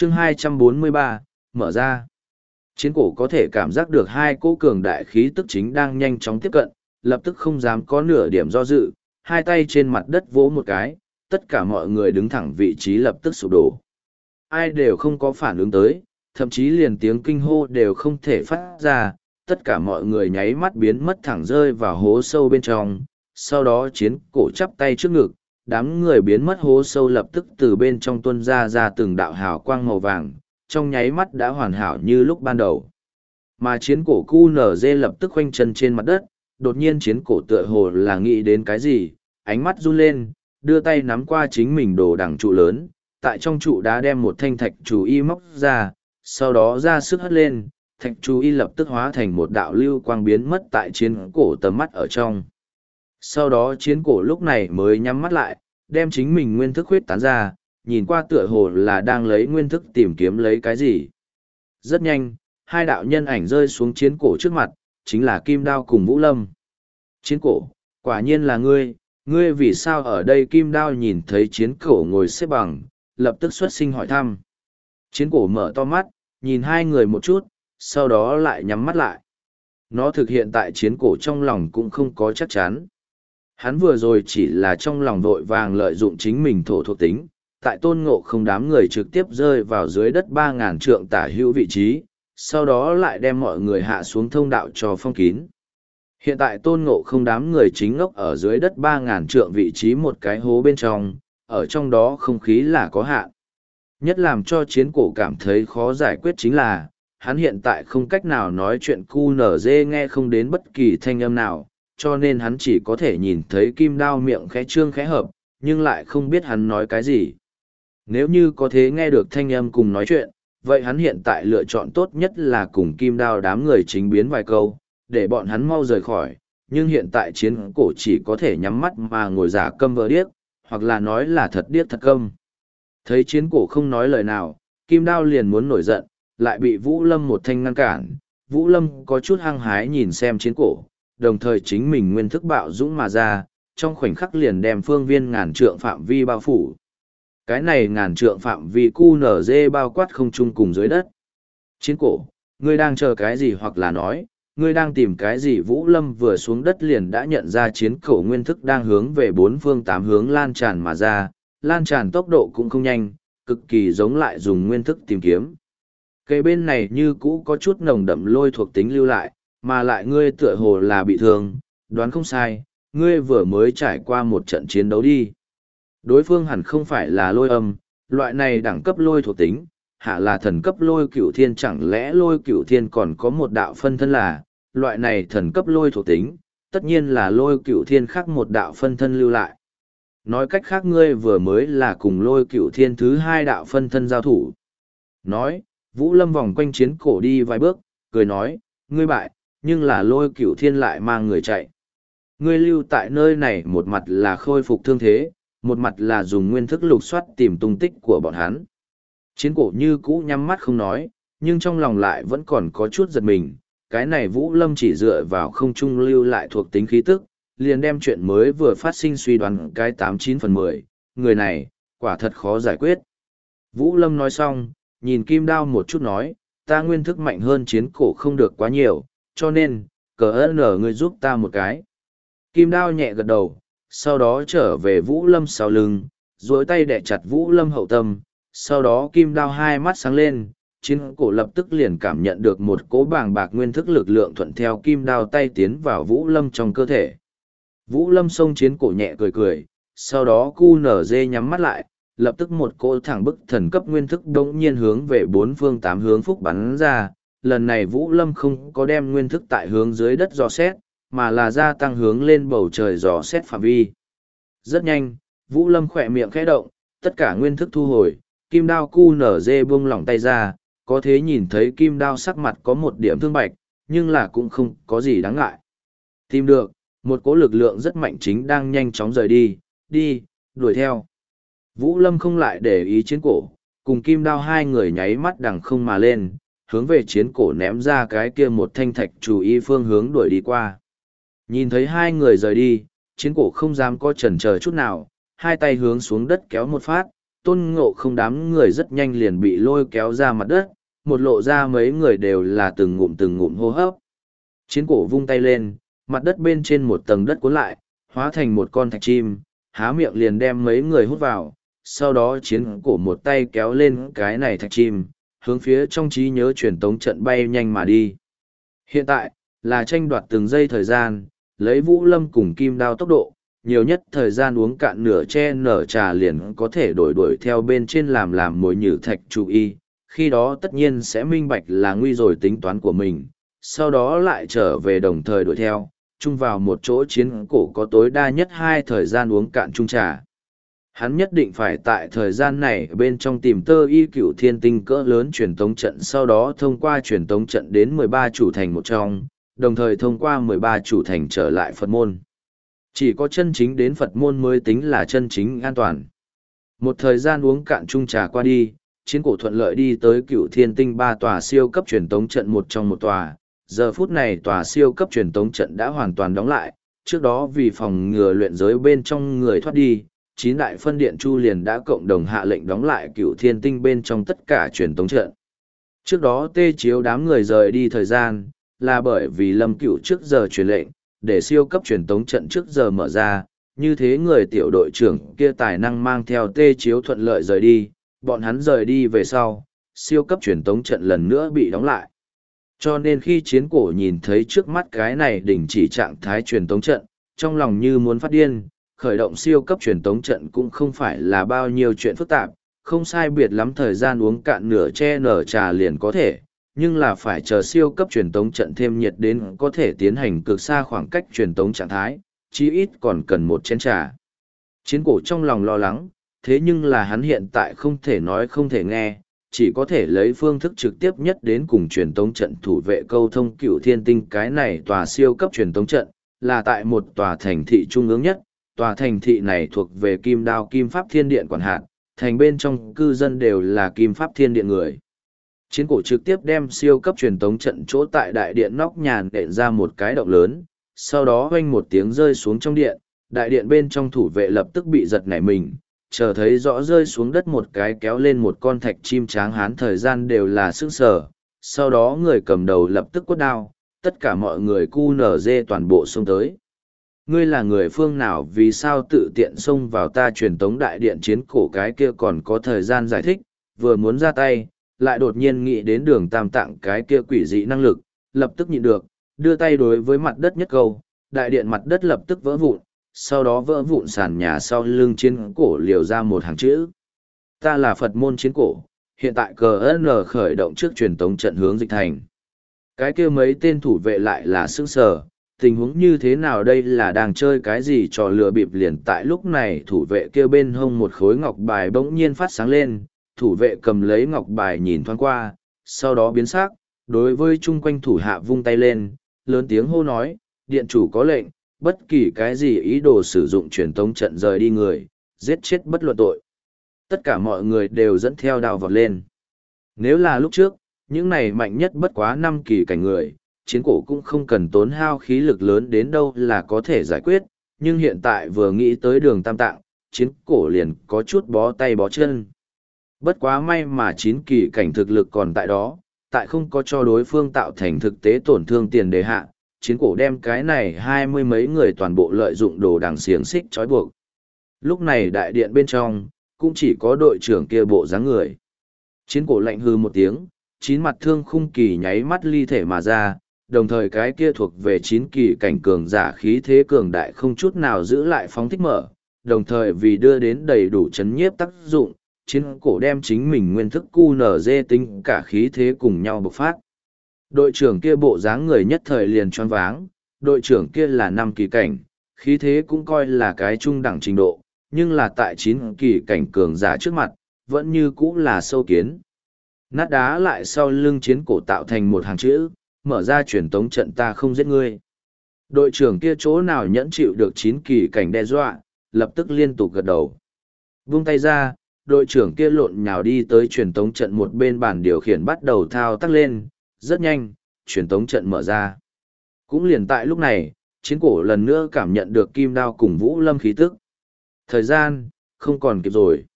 chương 243, mở ra. Chiến cổ có thể cảm giác được hai cỗ cường đại khí tức chính đang nhanh chóng tiếp cận, lập tức không dám có nửa điểm do dự, hai tay trên mặt đất vỗ một cái, tất cả mọi người đứng thẳng vị trí lập tức sụp đổ. Ai đều không có phản ứng tới, thậm chí liền tiếng kinh hô đều không thể phát ra, tất cả mọi người nháy mắt biến mất thẳng rơi vào hố sâu bên trong, sau đó chiến cổ chắp tay trước ngực, đám người biến mất hố sâu lập tức từ bên trong tuôn ra từng đạo hào quang màu vàng, trong nháy mắt đã hoàn hảo như lúc ban đầu. Mà chiến cổ QNZ lập tức khoanh chân trên mặt đất, đột nhiên chiến cổ tựa hồ là nghĩ đến cái gì, ánh mắt run lên, đưa tay nắm qua chính mình đồ đằng trụ lớn, tại trong trụ đá đem một thanh thạch chú y móc ra, sau đó ra sức hất lên, thạch chú y lập tức hóa thành một đạo lưu quang biến mất tại chiến cổ tầm mắt ở trong. Sau đó chiến cổ lúc này mới nhắm mắt lại, đem chính mình nguyên thức huyết tán ra, nhìn qua tựa hồ là đang lấy nguyên thức tìm kiếm lấy cái gì. Rất nhanh, hai đạo nhân ảnh rơi xuống chiến cổ trước mặt, chính là Kim Đao cùng Vũ Lâm. Chiến cổ, quả nhiên là ngươi vì sao ở đây? Kim Đao nhìn thấy chiến cổ ngồi xếp bằng, lập tức xuất sinh hỏi thăm. Chiến cổ mở to mắt, nhìn hai người một chút, sau đó lại nhắm mắt lại. Nó thực hiện tại chiến cổ trong lòng cũng không có chắc chắn. Hắn vừa rồi chỉ là trong lòng vội vàng lợi dụng chính mình thổ thuộc tính, tại Tôn Ngộ Không đám người trực tiếp rơi vào dưới đất 3.000 trượng tả hữu vị trí, sau đó lại đem mọi người hạ xuống thông đạo cho phong kín. Hiện tại Tôn Ngộ Không đám người chính ngốc ở dưới đất 3.000 trượng vị trí một cái hố bên trong, ở trong đó không khí là có hạn. Nhất làm cho chiến cổ cảm thấy khó giải quyết chính là, hắn hiện tại không cách nào nói chuyện QNZ nghe không đến bất kỳ thanh âm nào, cho nên hắn chỉ có thể nhìn thấy Kim Đao miệng khẽ trương khẽ hợp, nhưng lại không biết hắn nói cái gì. Nếu như có thể nghe được thanh âm cùng nói chuyện, vậy hắn hiện tại lựa chọn tốt nhất là cùng Kim Đao đám người chính biến vài câu, để bọn hắn mau rời khỏi, nhưng hiện tại chiến cổ chỉ có thể nhắm mắt mà ngồi giả câm vờ điếc, hoặc là nói là thật điếc thật câm. Thấy chiến cổ không nói lời nào, Kim Đao liền muốn nổi giận, lại bị Vũ Lâm một thanh ngăn cản. Vũ Lâm có chút hăng hái nhìn xem chiến cổ, đồng thời chính mình nguyên thức bạo dũng mà ra, trong khoảnh khắc liền đem phương viên ngàn trượng phạm vi bao phủ. Cái này ngàn trượng phạm vi QNZ bao quát không trung cùng dưới đất. Chiến cổ, ngươi đang chờ cái gì hoặc là nói, ngươi đang tìm cái gì? Vũ Lâm vừa xuống đất liền đã nhận ra chiến cổ nguyên thức đang hướng về bốn phương tám hướng lan tràn mà ra, lan tràn tốc độ cũng không nhanh, cực kỳ giống lại dùng nguyên thức tìm kiếm. Cây bên này như cũ có chút nồng đậm lôi thuộc tính lưu lại, mà lại ngươi tựa hồ là bị thương, đoán không sai, ngươi vừa mới trải qua một trận chiến đấu đi. Đối phương hẳn không phải là lôi âm, loại này đẳng cấp lôi thuộc tính, hạ là thần cấp lôi cửu thiên, chẳng lẽ lôi cửu thiên còn có một đạo phân thân là, loại này thần cấp lôi thuộc tính, tất nhiên là lôi cửu thiên khác một đạo phân thân lưu lại. Nói cách khác ngươi vừa mới là cùng lôi cửu thiên thứ hai đạo phân thân giao thủ. Nói, Vũ Lâm vòng quanh chiến cổ đi vài bước, cười nói, ngươi bại, nhưng là lôi cửu thiên lại mang người chạy. Ngươi lưu tại nơi này một mặt là khôi phục thương thế, một mặt là dùng nguyên thức lục soát tìm tung tích của bọn hắn. Chiến cổ như cũ nhắm mắt không nói, nhưng trong lòng lại vẫn còn có chút giật mình. Cái này Vũ Lâm chỉ dựa vào không trung lưu lại thuộc tính khí tức, liền đem chuyện mới vừa phát sinh suy đoán cái 89/10, người này, quả thật khó giải quyết. Vũ Lâm nói xong, nhìn Kim Đao một chút nói, ta nguyên thức mạnh hơn chiến cổ không được quá nhiều, cho nên, cờ ngươi giúp ta một cái. Kim Đao nhẹ gật đầu, sau đó trở về Vũ Lâm sau lưng, duỗi tay đè chặt Vũ Lâm hậu tâm, sau đó Kim Đao hai mắt sáng lên, chiến cổ lập tức liền cảm nhận được một cỗ bàng bạc nguyên thức lực lượng thuận theo Kim Đao tay tiến vào Vũ Lâm trong cơ thể. Vũ Lâm xông chiến cổ nhẹ cười cười, sau đó QNZ nhắm mắt lại, lập tức một cỗ thẳng bức thần cấp nguyên thức đống nhiên hướng về bốn phương tám hướng phúc bắn ra. Lần này Vũ Lâm không có đem nguyên thức tại hướng dưới đất dò xét, mà là gia tăng hướng lên bầu trời dò xét phạm vi. Rất nhanh, Vũ Lâm khỏe miệng khẽ động, tất cả nguyên thức thu hồi, Kim Đao QNZ buông lỏng tay ra, có thể nhìn thấy Kim Đao sắc mặt có một điểm thương bạch, nhưng là cũng không có gì đáng ngại. Tìm được, một cỗ lực lượng rất mạnh chính đang nhanh chóng rời đi, đuổi theo. Vũ Lâm không lại để ý chiến cổ, cùng Kim Đao hai người nháy mắt đằng không mà lên, hướng về chiến cổ ném ra cái kia một thanh thạch chú ý phương hướng đuổi đi qua. Nhìn thấy hai người rời đi, chiến cổ không dám có chần chờ chút nào, hai tay hướng xuống đất kéo một phát, Tôn Ngộ Không đám người rất nhanh liền bị lôi kéo ra mặt đất, một lộ ra mấy người đều là từng ngụm hô hấp. Chiến cổ vung tay lên, mặt đất bên trên một tầng đất cuốn lại, hóa thành một con thạch chim, há miệng liền đem mấy người hút vào, sau đó chiến cổ một tay kéo lên cái này thạch chim, hướng phía trong trí nhớ truyền tống trận bay nhanh mà đi. Hiện tại, là tranh đoạt từng giây thời gian, lấy Vũ Lâm cùng Kim Đao tốc độ, nhiều nhất thời gian uống cạn nửa che nở trà liền có thể đuổi theo bên trên làm mồi nhử thạch chú y, khi đó tất nhiên sẽ minh bạch là nguy rồi tính toán của mình, sau đó lại trở về đồng thời đuổi theo, chung vào một chỗ chiến cổ có tối đa nhất 2 thời gian uống cạn chung trà. Hắn nhất định phải tại thời gian này bên trong tìm tơ y cửu thiên tinh cỡ lớn truyền tống trận, sau đó thông qua truyền tống trận đến 13 chủ thành một trong, đồng thời thông qua 13 chủ thành trở lại Phật môn. Chỉ có chân chính đến Phật môn mới tính là chân chính an toàn. Một thời gian uống cạn chung trà qua đi, chiến cổ thuận lợi đi tới cửu thiên tinh 3 tòa siêu cấp truyền tống trận một trong một tòa. Giờ phút này tòa siêu cấp truyền tống trận đã hoàn toàn đóng lại, trước đó vì phòng ngừa luyện giới bên trong người thoát đi, 9 đại phân điện chu liền đã cộng đồng hạ lệnh đóng lại cửu thiên tinh bên trong tất cả truyền tống trận. Trước đó Tê Chiếu đám người rời đi thời gian, là bởi vì Lâm Cửu trước giờ truyền lệnh, để siêu cấp truyền tống trận trước giờ mở ra, như thế người tiểu đội trưởng kia tài năng mang theo Tê Chiếu thuận lợi rời đi, bọn hắn rời đi về sau, siêu cấp truyền tống trận lần nữa bị đóng lại. Cho nên khi chiến cổ nhìn thấy trước mắt cái này đình chỉ trạng thái truyền tống trận, trong lòng như muốn phát điên, khởi động siêu cấp truyền tống trận cũng không phải là bao nhiêu chuyện phức tạp, không sai biệt lắm thời gian uống cạn nửa che nở trà liền có thể, nhưng là phải chờ siêu cấp truyền tống trận thêm nhiệt đến có thể tiến hành cực xa khoảng cách truyền tống trạng thái, chí ít còn cần một chén trà. Chiến cổ trong lòng lo lắng, thế nhưng là hắn hiện tại không thể nói không thể nghe, chỉ có thể lấy phương thức trực tiếp nhất đến cùng truyền tống trận thủ vệ câu thông cửu thiên tinh. Cái này tòa siêu cấp truyền tống trận, là tại một tòa thành thị trung ương nhất, tòa thành thị này thuộc về Kim Đao Kim Pháp Thiên Điện quản hạt, thành bên trong cư dân đều là Kim Pháp Thiên Điện người. Chiến cổ trực tiếp đem siêu cấp truyền tống trận chỗ tại đại điện nóc nhà nện ra một cái động lớn, sau đó hoanh một tiếng rơi xuống trong điện, đại điện bên trong thủ vệ lập tức bị giật nảy mình, chờ thấy rõ rơi xuống đất một cái kéo lên một con thạch chim tráng hán thời gian đều là sững sờ, sau đó người cầm đầu lập tức quất đao, tất cả mọi người cu nở dê toàn bộ xông tới. Ngươi là người phương nào, vì sao tự tiện xông vào ta truyền tống đại điện? Chiến cổ cái kia còn có thời gian giải thích, vừa muốn ra tay, lại đột nhiên nghĩ đến Đường Tam Tạng cái kia quỷ dị năng lực, lập tức nhịn được, đưa tay đối với mặt đất nhất câu, đại điện mặt đất lập tức vỡ vụn, sau đó vỡ vụn sàn nhà sau lưng chiến cổ liều ra một hàng chữ. Ta là Phật môn chiến cổ, hiện tại CN khởi động trước truyền tống trận hướng dịch thành. Cái kia mấy tên thủ vệ lại là sững sờ, tình huống như thế nào đây, là đang chơi cái gì trò lừa bịp? Liền tại lúc này thủ vệ kia bên hông một khối ngọc bài bỗng nhiên phát sáng lên, thủ vệ cầm lấy ngọc bài nhìn thoáng qua, sau đó biến sắc, đối với chung quanh thủ hạ vung tay lên, lớn tiếng hô nói, điện chủ có lệnh, bất kỳ cái gì ý đồ sử dụng truyền tống trận rời đi người, giết chết bất luận tội. Tất cả mọi người đều dẫn theo đao vọt lên. Nếu là lúc trước, những này mạnh nhất bất quá 5 kỳ cảnh người, chiến cổ cũng không cần tốn hao khí lực lớn đến đâu là có thể giải quyết, nhưng hiện tại vừa nghĩ tới Đường Tam Tạng, chiến cổ liền có chút bó tay bó chân. Bất quá may mà 9 kỳ cảnh thực lực còn tại đó, tại không có cho đối phương tạo thành thực tế tổn thương tiền đề hạ, chiến cổ đem cái này 20 mấy người toàn bộ lợi dụng đồ đằng xiềng xích trói buộc. Lúc này đại điện bên trong, cũng chỉ có đội trưởng kia bộ dáng người. Chiến cổ lạnh hư một tiếng, 9 mặt thương khung kỳ nháy mắt ly thể mà ra, đồng thời cái kia thuộc về 9 kỳ cảnh cường giả khí thế cường đại không chút nào giữ lại phóng thích mở, đồng thời vì đưa đến đầy đủ chấn nhiếp tác dụng, chiến cổ đem chính mình nguyên thức QNZ tính cả khí thế cùng nhau bộc phát. Đội trưởng kia bộ dáng người nhất thời liền choáng váng, đội trưởng kia là 5 kỳ cảnh, khí thế cũng coi là cái trung đẳng trình độ, nhưng là tại 9 kỳ cảnh cường giả trước mặt, vẫn như cũ là sâu kiến. Nát đá lại sau lưng chiến cổ tạo thành một hàng chữ, mở ra truyền tống trận ta không giết ngươi. Đội trưởng kia chỗ nào nhẫn chịu được 9 kỳ cảnh đe dọa, lập tức liên tục gật đầu. Vung tay ra, đội trưởng kia lộn nhào đi tới truyền tống trận một bên bàn điều khiển bắt đầu thao tác lên, rất nhanh, truyền tống trận mở ra. Cũng liền tại lúc này, chiến cổ lần nữa cảm nhận được Kim Đao cùng Vũ Lâm khí tức. Thời gian, không còn kịp rồi.